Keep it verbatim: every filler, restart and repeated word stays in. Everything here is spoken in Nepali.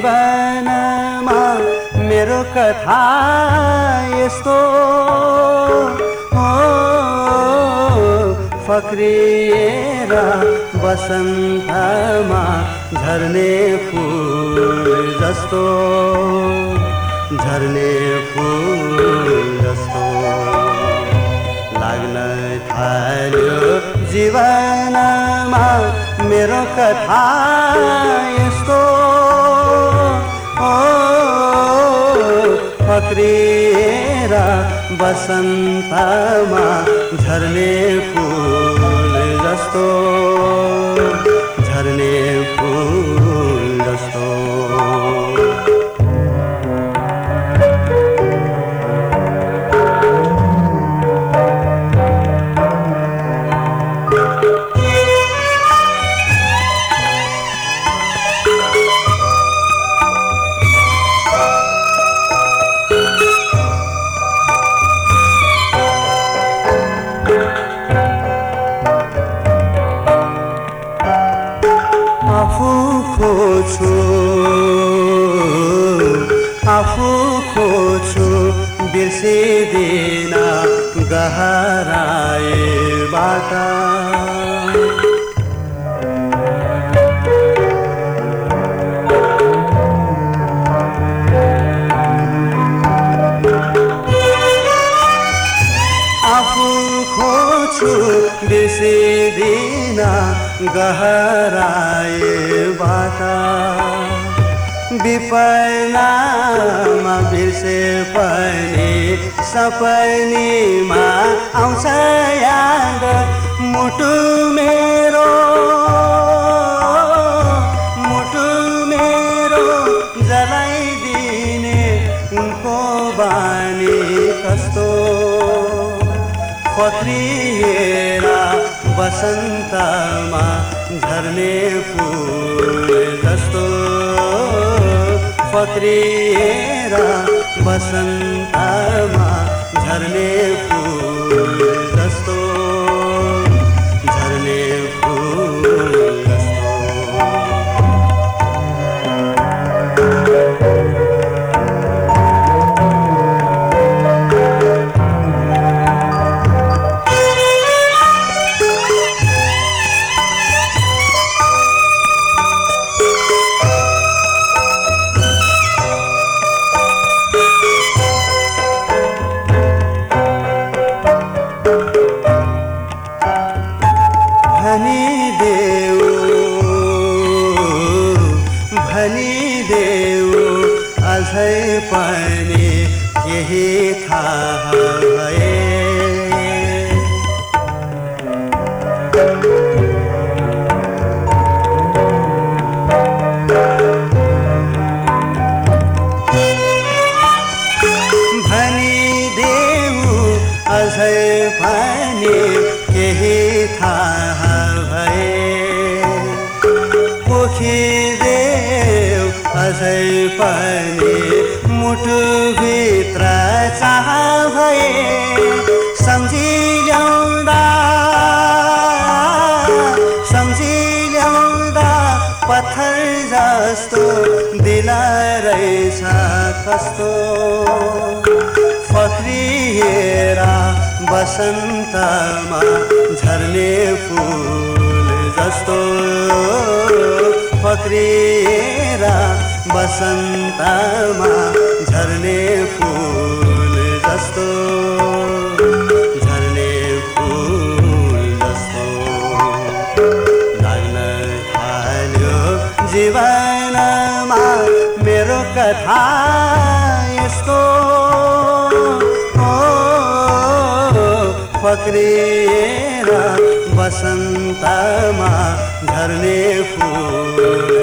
जीवनमा मेरो कथा यस्तो हो फक्रिएर बसन्तमा झर्ने फूल जस्तो झर्ने फूल जस्तो लाग्न थाल्यो जीवनमा मेरो कथा यस्तो हो फक्रिएर बसन्तमा झर्ने फूल जस्तो झर्ने फूल जस्तो आफू खोज्छु बिर्सिदिन गहराईबाट आफू खोज्छु बिर्सिदिन गहराईबाट विपन्नमा बिर्से पनि सपनीमा आउँछ याद मुटु मेरो मुटु मेरो जलाइदिने उनको बानी कस्तो फक्रिएर बसन्तमा झर्ने फूल जस्तो फक्रिएर बसन्तमा झर्ने फूल जस्तो झर्ने फूल जस्तो अझै पनि केही थाहा भए भनिदेऊ अझै पनि केही थाहा भए पोखिदेऊ अझै पनि मुटुभित्र चाह भए सम्झिल्याउँदा सम्झिल्याउँदा पत्थर जस्तो दिल रहेछ कस्तो फक्रिएर बसन्तमा झर्ने फूल जस्तो फक्रिएर बसन्तमा झर्ने फूल जस्तो झर्ने फूल जस्तो लाग्न थाल्यो जीवनमा मेरो कथा यस्तो हो फक्रिएर बसन्तमा झर्ने फूल